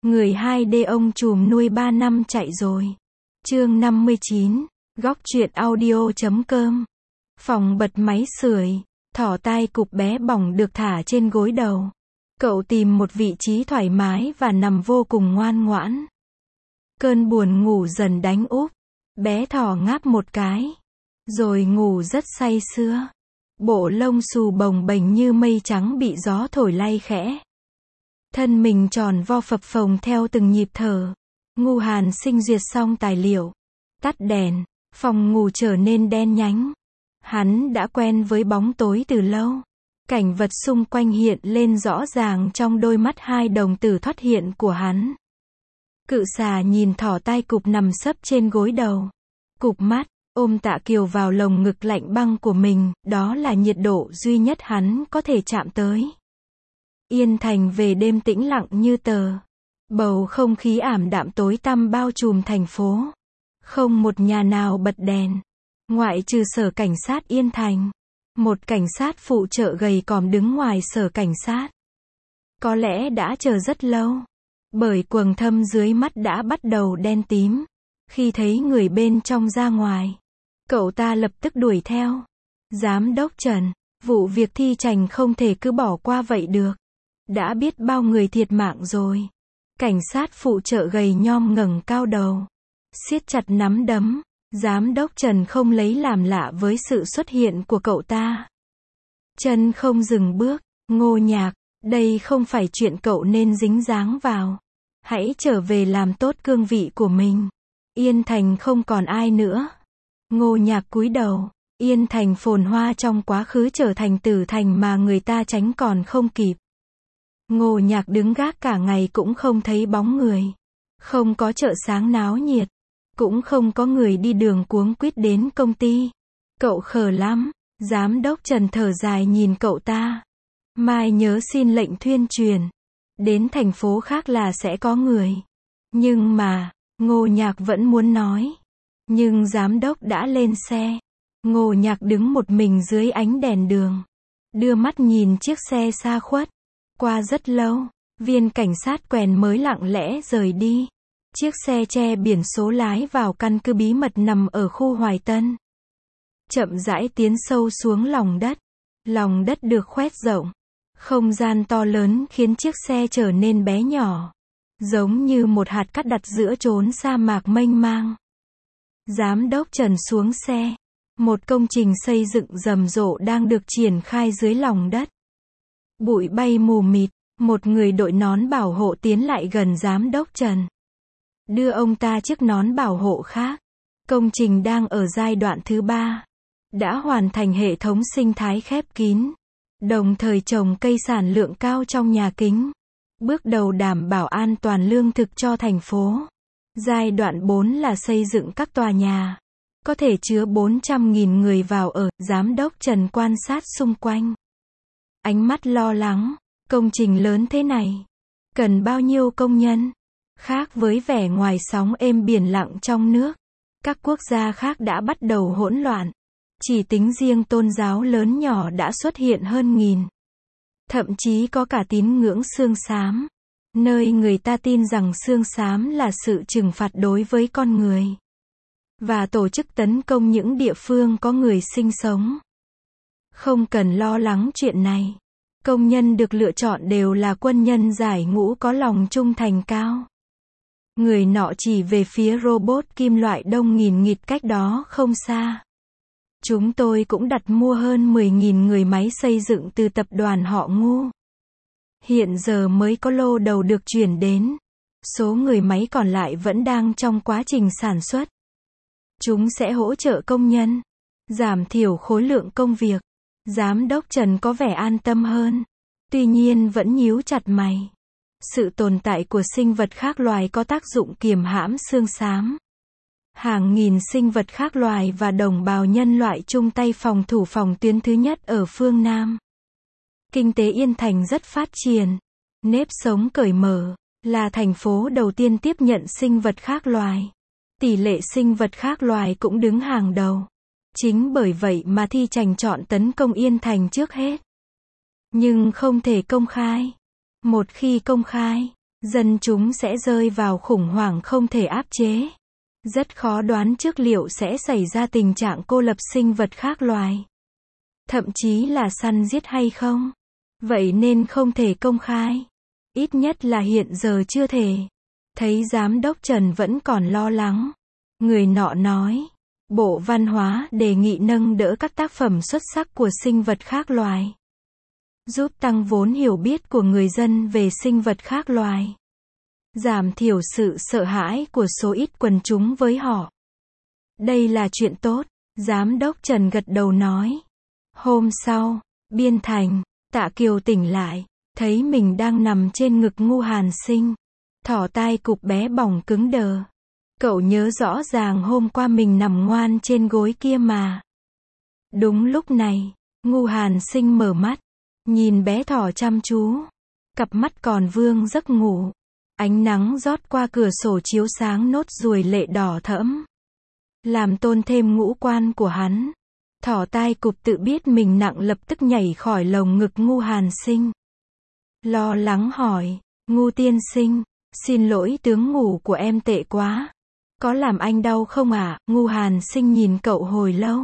Người 2D ông trùm nuôi 3 năm chạy rồi. Chương 59, góc truyện audio.com. Phòng bật máy sưởi, thỏ tai cụp bé bỏng được thả trên gối đầu. Cậu tìm một vị trí thoải mái và nằm vô cùng ngoan ngoãn. Cơn buồn ngủ dần đánh úp. Bé thỏ ngáp một cái, rồi ngủ rất say sưa. Bộ lông xù bồng bềnh như mây trắng bị gió thổi lay khẽ. Thân mình tròn vo phập phồng theo từng nhịp thở. Ngu Hàn Sinh duyệt xong tài liệu, tắt đèn, phòng ngủ trở nên đen nhánh. Hắn đã quen với bóng tối từ lâu. Cảnh vật xung quanh hiện lên rõ ràng trong đôi mắt hai đồng tử thoát hiện của hắn. Cự xà nhìn thỏ tai cụp nằm sấp trên gối đầu. Cụp mắt, ôm Tạ Kiều vào lồng ngực lạnh băng của mình, đó là nhiệt độ duy nhất hắn có thể chạm tới. Yên Thành về đêm tĩnh lặng như tờ. Bầu không khí ảm đạm tối tăm bao trùm thành phố. Không một nhà nào bật đèn. Ngoại trừ sở cảnh sát Yên Thành. Một cảnh sát phụ trợ gầy còm đứng ngoài sở cảnh sát. Có lẽ đã chờ rất lâu. Bởi quầng thâm dưới mắt đã bắt đầu đen tím. Khi thấy người bên trong ra ngoài, cậu ta lập tức đuổi theo. Giám đốc Trần, vụ việc Thi Trành không thể cứ bỏ qua vậy được. Đã biết bao người thiệt mạng rồi. Cảnh sát phụ trợ gầy nhom ngẩng cao đầu, siết chặt nắm đấm. Giám đốc Trần không lấy làm lạ với sự xuất hiện của cậu ta. Trần không dừng bước. Ngô Nhạc, đây không phải chuyện cậu nên dính dáng vào. Hãy trở về làm tốt cương vị của mình. Yên Thành không còn ai nữa. Ngô Nhạc cúi đầu. Yên Thành phồn hoa trong quá khứ trở thành tử thành mà người ta tránh còn không kịp. Ngô Nhạc đứng gác cả ngày cũng không thấy bóng người. Không có chợ sáng náo nhiệt. Cũng không có người đi đường cuống quýt đến công ty. Cậu khờ lắm. Giám đốc Trần thở dài nhìn cậu ta. Mai nhớ xin lệnh tuyên truyền. Đến thành phố khác là sẽ có người. Nhưng mà, Ngô Nhạc vẫn muốn nói. Nhưng giám đốc đã lên xe. Ngô Nhạc đứng một mình dưới ánh đèn đường. Đưa mắt nhìn chiếc xe xa khuất. Qua rất lâu, viên cảnh sát quèn mới lặng lẽ rời đi. Chiếc xe che biển số lái vào căn cứ bí mật nằm ở khu Hoài Tân. Chậm rãi tiến sâu xuống lòng đất. Lòng đất được khoét rộng. Không gian to lớn khiến chiếc xe trở nên bé nhỏ. Giống như một hạt cát đặt giữa chốn sa mạc mênh mang. Giám đốc Trần xuống xe. Một công trình xây dựng rầm rộ đang được triển khai dưới lòng đất. Bụi bay mù mịt. Một người đội nón bảo hộ tiến lại gần giám đốc Trần. Đưa ông ta chiếc nón bảo hộ khác. Công trình đang ở giai đoạn thứ 3. Đã hoàn thành hệ thống sinh thái khép kín. Đồng thời trồng cây sản lượng cao trong nhà kính. Bước đầu đảm bảo an toàn lương thực cho thành phố. Giai đoạn 4 là xây dựng các tòa nhà. Có thể chứa 400.000 người vào ở. Giám đốc Trần quan sát xung quanh. Ánh mắt lo lắng. Công trình lớn thế này. Cần bao nhiêu công nhân? Khác với vẻ ngoài sóng êm biển lặng trong nước. Các quốc gia khác đã bắt đầu hỗn loạn. Chỉ tính riêng tôn giáo lớn nhỏ đã xuất hiện hơn 1000. Thậm chí có cả tín ngưỡng xương xám. Nơi người ta tin rằng xương xám là sự trừng phạt đối với con người. Và tổ chức tấn công những địa phương có người sinh sống. Không cần lo lắng chuyện này. Công nhân được lựa chọn đều là quân nhân giải ngũ có lòng trung thành cao. Người nọ chỉ về phía robot kim loại đông nghìn nghịt cách đó không xa. Chúng tôi cũng đặt mua hơn 10.000 người máy xây dựng từ tập đoàn họ Ngu. Hiện giờ mới có lô đầu được chuyển đến. Số người máy còn lại vẫn đang trong quá trình sản xuất. Chúng sẽ hỗ trợ công nhân, giảm thiểu khối lượng công việc. Giám đốc Trần có vẻ an tâm hơn. Tuy nhiên vẫn nhíu chặt mày. Sự tồn tại của sinh vật khác loài có tác dụng kiềm hãm xương xám. Hàng nghìn sinh vật khác loài và đồng bào nhân loại chung tay phòng thủ phòng tuyến thứ nhất ở phương Nam. Kinh tế Yên Thành rất phát triển. Nếp sống cởi mở. Là thành phố đầu tiên tiếp nhận sinh vật khác loài. Tỷ lệ sinh vật khác loài cũng đứng hàng đầu. Chính bởi vậy mà Thi Trành chọn tấn công Yên Thành trước hết. Nhưng không thể công khai. Một khi công khai, dân chúng sẽ rơi vào khủng hoảng không thể áp chế. Rất khó đoán trước liệu sẽ xảy ra tình trạng cô lập sinh vật khác loài. Thậm chí là săn giết hay không. Vậy nên không thể công khai. Ít nhất là hiện giờ chưa thể. Thấy giám đốc Trần vẫn còn lo lắng. Người nọ nói, Bộ Văn hóa đề nghị nâng đỡ các tác phẩm xuất sắc của sinh vật khác loài. Giúp tăng vốn hiểu biết của người dân về sinh vật khác loài. Giảm thiểu sự sợ hãi của số ít quần chúng với họ. Đây là chuyện tốt, Giám đốc Trần gật đầu nói. Hôm sau, Biên Thành, Tạ Kiều tỉnh lại, thấy mình đang nằm trên ngực Ngu Hàn Sinh. Thỏ tai cụp bé bỏng cứng đờ. Cậu nhớ rõ ràng hôm qua mình nằm ngoan trên gối kia mà. Đúng lúc này, Ngu Hàn Sinh mở mắt, nhìn bé thỏ chăm chú. Cặp mắt còn vương giấc ngủ. Ánh nắng rót qua cửa sổ chiếu sáng nốt ruồi lệ đỏ thẫm. Làm tôn thêm ngũ quan của hắn. Thỏ tai cụp tự biết mình nặng lập tức nhảy khỏi lồng ngực Ngu Hàn Sinh. Lo lắng hỏi, Ngu tiên sinh, xin lỗi tướng ngủ của em tệ quá. Có làm anh đau không ạ? Ngu Hàn Sinh nhìn cậu hồi lâu.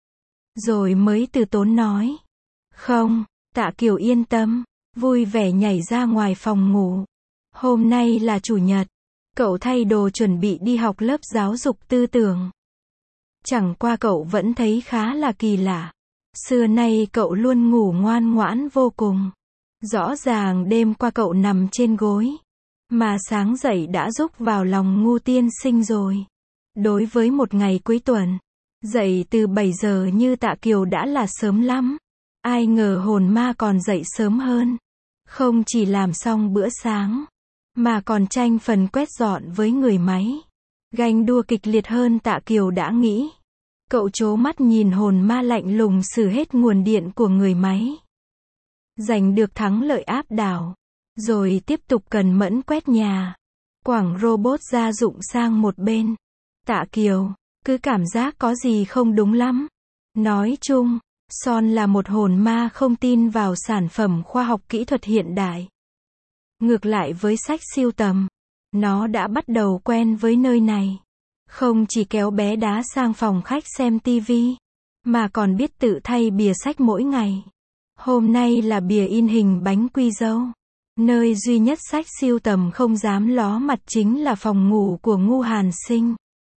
Rồi mới từ tốn nói. Không, Tạ Kiều yên tâm, vui vẻ nhảy ra ngoài phòng ngủ. Hôm nay là chủ nhật. Cậu thay đồ chuẩn bị đi học lớp giáo dục tư tưởng. Chẳng qua cậu vẫn thấy khá là kỳ lạ. Xưa nay cậu luôn ngủ ngoan ngoãn vô cùng. Rõ ràng đêm qua cậu nằm trên gối. Mà sáng dậy đã rúc vào lòng Ngu tiên sinh rồi. Đối với một ngày cuối tuần, dậy từ 7 giờ như Tạ Kiều đã là sớm lắm. Ai ngờ hồn ma còn dậy sớm hơn. Không chỉ làm xong bữa sáng, mà còn tranh phần quét dọn với người máy. Ganh đua kịch liệt hơn Tạ Kiều đã nghĩ. Cậu trố mắt nhìn hồn ma lạnh lùng xử hết nguồn điện của người máy. Giành được thắng lợi áp đảo. Rồi tiếp tục cần mẫn quét nhà. Quẳng robot gia dụng sang một bên. Tạ Kiều, cứ cảm giác có gì không đúng lắm. Nói chung, Son là một hồn ma không tin vào sản phẩm khoa học kỹ thuật hiện đại. Ngược lại với sách sưu tầm, nó đã bắt đầu quen với nơi này. Không chỉ kéo bé đá sang phòng khách xem tivi, mà còn biết tự thay bìa sách mỗi ngày. Hôm nay là bìa in hình bánh quy dâu. Nơi duy nhất sách sưu tầm không dám ló mặt chính là phòng ngủ của Ngu Hàn Sinh.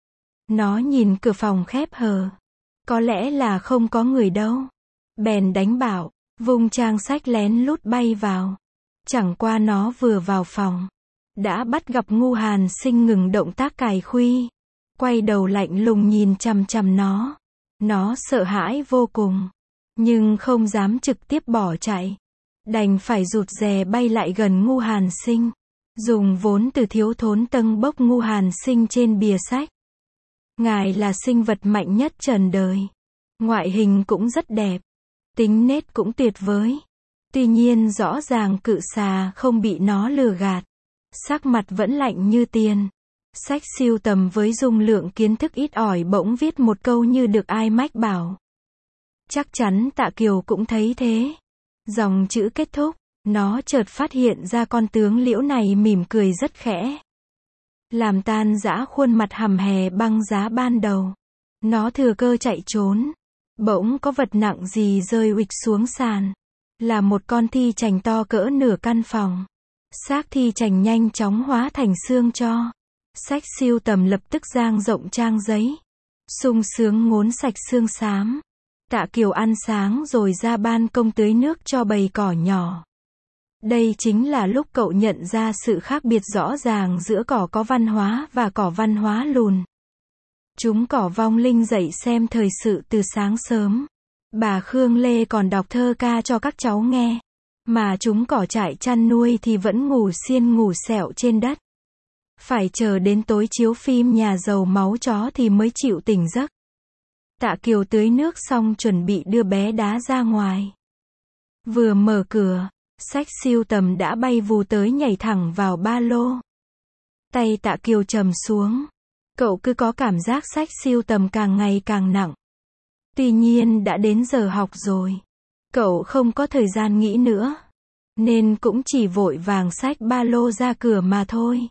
Nó nhìn cửa phòng khép hờ. Có lẽ là không có người đâu. Bèn đánh bảo, vung trang sách lén lút bay vào. Chẳng qua nó vừa vào phòng, đã bắt gặp Ngu Hàn Sinh ngừng động tác cài khuy. Quay đầu lạnh lùng nhìn chằm chằm nó. Nó sợ hãi vô cùng, nhưng không dám trực tiếp bỏ chạy. Đành phải rụt rè bay lại gần Ngu Hàn Sinh. Dùng vốn từ thiếu thốn tâng bốc Ngu Hàn Sinh trên bìa sách. Ngài là sinh vật mạnh nhất trần đời. Ngoại hình cũng rất đẹp. Tính nết cũng tuyệt vời. Tuy nhiên rõ ràng cự xà không bị nó lừa gạt. Sắc mặt vẫn lạnh như tiền. Sách sưu tầm với dung lượng kiến thức ít ỏi bỗng viết một câu như được ai mách bảo. Chắc chắn Tạ Kiều cũng thấy thế. Dòng chữ kết thúc, nó chợt phát hiện ra con tướng liễu này mỉm cười rất khẽ. Làm tan rã khuôn mặt hầm hè băng giá ban đầu. Nó thừa cơ chạy trốn. Bỗng có vật nặng gì rơi uịch xuống sàn. Là một con thi chành to cỡ nửa căn phòng. Xác thi chành nhanh chóng hóa thành xương tro. Sách sưu tầm lập tức dang rộng trang giấy. Sung sướng ngốn sạch xương xám. Tạ Kiều ăn sáng rồi ra ban công tưới nước cho bầy cỏ nhỏ. Đây chính là lúc cậu nhận ra sự khác biệt rõ ràng giữa cỏ có văn hóa và cỏ văn hóa lùn. Chúng cỏ vong linh dậy xem thời sự từ sáng sớm. Bà Khương Lê còn đọc thơ ca cho các cháu nghe. Mà chúng cỏ trại chăn nuôi thì vẫn ngủ xiên ngủ sẹo trên đất. Phải chờ đến tối chiếu phim nhà giàu máu chó thì mới chịu tỉnh giấc. Tạ Kiều tưới nước xong chuẩn bị đưa bé đá ra ngoài. Vừa mở cửa, sách sưu tầm đã bay vù tới nhảy thẳng vào ba lô. Tay Tạ Kiều trầm xuống. Cậu cứ có cảm giác sách sưu tầm càng ngày càng nặng. Tuy nhiên đã đến giờ học rồi. Cậu không có thời gian nghĩ nữa. nên cũng chỉ vội vàng xách ba lô ra cửa mà thôi.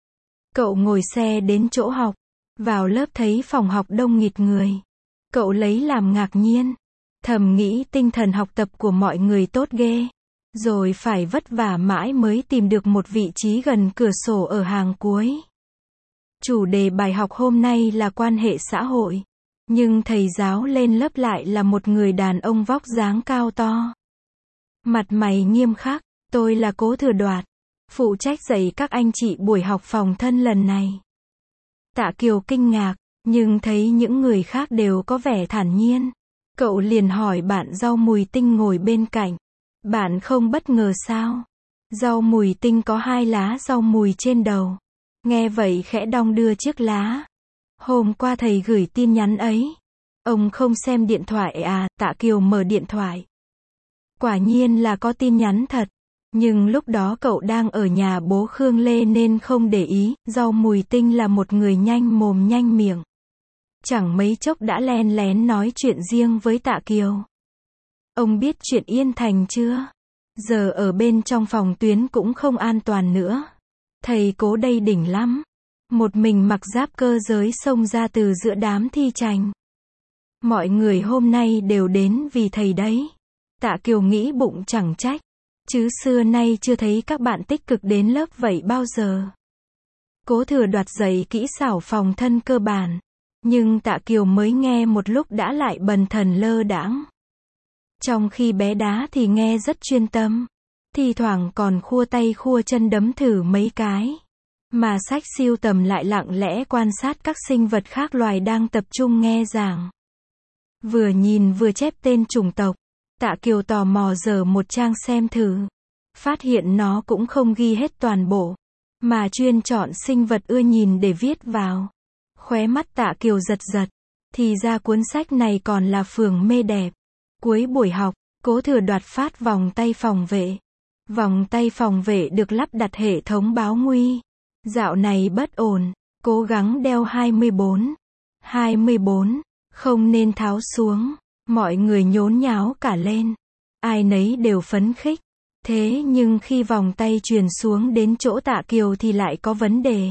Cậu ngồi xe đến chỗ học, vào lớp thấy phòng học đông nghịt người. Cậu lấy làm ngạc nhiên, thầm nghĩ tinh thần học tập của mọi người tốt ghê, rồi phải vất vả mãi mới tìm được một vị trí gần cửa sổ ở hàng cuối. Chủ đề bài học hôm nay là quan hệ xã hội, nhưng thầy giáo lên lớp lại là một người đàn ông vóc dáng cao to. Mặt mày nghiêm khắc, tôi là Cố Thừa Đoạt, phụ trách dạy các anh chị buổi học phòng thân lần này. Tạ Kiều kinh ngạc, nhưng thấy những người khác đều có vẻ thản nhiên. Cậu liền hỏi bạn Rau Mùi Tinh ngồi bên cạnh. Bạn không bất ngờ sao? Rau Mùi Tinh có 2 lá rau mùi trên đầu. Nghe vậy khẽ đong đưa chiếc lá. Hôm qua thầy gửi tin nhắn ấy. Ông không xem điện thoại à? Tạ Kiều mở điện thoại. Quả nhiên là có tin nhắn thật. Nhưng lúc đó cậu đang ở nhà bố Khương Lê nên không để ý. Rau Mùi Tinh là một người nhanh mồm nhanh miệng. Chẳng mấy chốc đã len lén nói chuyện riêng với Tạ Kiều. Ông biết chuyện Yên Thành chưa? Giờ ở bên trong phòng tuyến cũng không an toàn nữa. Thầy Cố đây đỉnh lắm. Một mình mặc giáp cơ giới xông ra từ giữa đám thi chành. Mọi người hôm nay đều đến vì thầy đấy. Tạ Kiều nghĩ bụng chẳng trách. Chứ xưa nay chưa thấy các bạn tích cực đến lớp vậy bao giờ. Cố Thừa Đoạt dạy kỹ xảo phòng thân cơ bản. Nhưng Tạ Kiều mới nghe một lúc đã lại bần thần lơ đãng. Trong khi bé đá thì nghe rất chuyên tâm. Thi thoảng còn khua tay khua chân đấm thử mấy cái. Mà sách siêu tầm lại lặng lẽ quan sát các sinh vật khác loài đang tập trung nghe giảng. Vừa nhìn vừa chép tên chủng tộc. Tạ Kiều tò mò dở một trang xem thử. Phát hiện nó cũng không ghi hết toàn bộ, mà chuyên chọn sinh vật ưa nhìn để viết vào. Khóe mắt Tạ Kiều giật giật. Thì ra cuốn sách này còn là phường mê đẹp. Cuối buổi học, Cố Thừa Đoạt phát vòng tay phòng vệ. Vòng tay phòng vệ được lắp đặt hệ thống báo nguy. Dạo này bất ổn, cố gắng đeo 24. 24, không nên tháo xuống. Mọi người nhốn nháo cả lên. Ai nấy đều phấn khích. Thế nhưng khi vòng tay truyền xuống đến chỗ Tạ Kiều thì lại có vấn đề.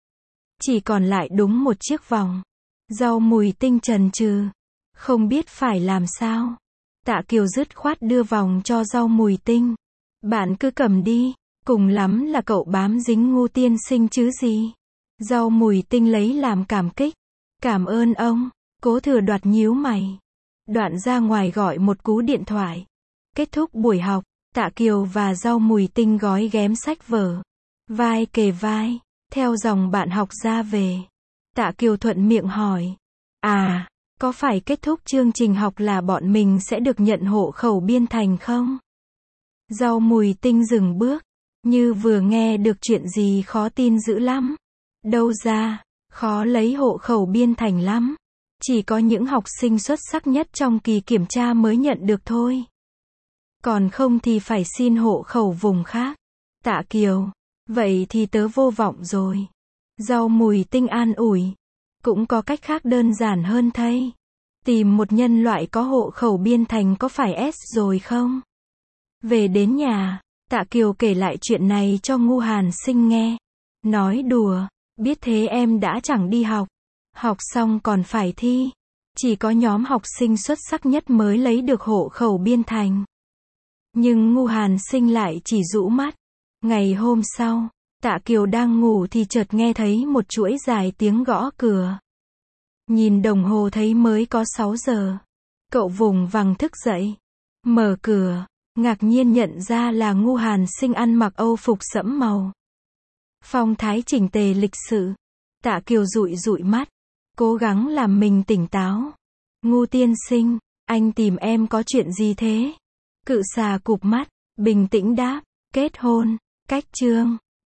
Chỉ còn lại đúng một chiếc vòng. Rau Mùi Tinh chần chừ, không biết phải làm sao. Tạ Kiều dứt khoát đưa vòng cho Rau Mùi Tinh. Bạn cứ cầm đi, cùng lắm là cậu bám dính Ngu tiên sinh chứ gì. Rau Mùi Tinh lấy làm cảm kích. Cảm ơn ông. Cố Thừa Đoạt nhíu mày. Đoạn ra ngoài gọi một cú điện thoại. Kết thúc buổi học, Tạ Kiều và Rau Mùi Tinh gói ghém sách vở. Vai kề vai, theo dòng bạn học ra về. Tạ Kiều thuận miệng hỏi. À, có phải kết thúc chương trình học là bọn mình sẽ được nhận hộ khẩu biên thành không? Rau Mùi Tinh dừng bước, như vừa nghe được chuyện gì khó tin dữ lắm. Đâu ra, khó lấy hộ khẩu biên thành lắm. Chỉ có những học sinh xuất sắc nhất trong kỳ kiểm tra mới nhận được thôi. Còn không thì phải xin hộ khẩu vùng khác. Tạ Kiều, vậy thì tớ vô vọng rồi. Rau Mùi Tinh an ủi. Cũng có cách khác đơn giản hơn thây. Tìm một nhân loại có hộ khẩu biên thành có phải S rồi không? Về đến nhà, Tạ Kiều kể lại chuyện này cho Ngu Hàn Sinh nghe. Nói đùa, biết thế em đã chẳng đi học. Học xong còn phải thi. Chỉ có nhóm học sinh xuất sắc nhất mới lấy được hộ khẩu biên thành. Nhưng Ngu Hàn Sinh lại chỉ rũ mắt. Ngày hôm sau, Tạ Kiều đang ngủ thì chợt nghe thấy một chuỗi dài tiếng gõ cửa. Nhìn đồng hồ thấy mới có 6 giờ. Cậu vùng vằng thức dậy. Mở cửa, ngạc nhiên nhận ra là Ngu Hàn Sinh ăn mặc âu phục sẫm màu. Phong thái chỉnh tề lịch sự. Tạ Kiều dụi dụi mắt, cố gắng làm mình tỉnh táo. Ngu tiên sinh, anh tìm em có chuyện gì thế? Cự xà cụp mắt, bình tĩnh đáp, kết hôn, cách chương.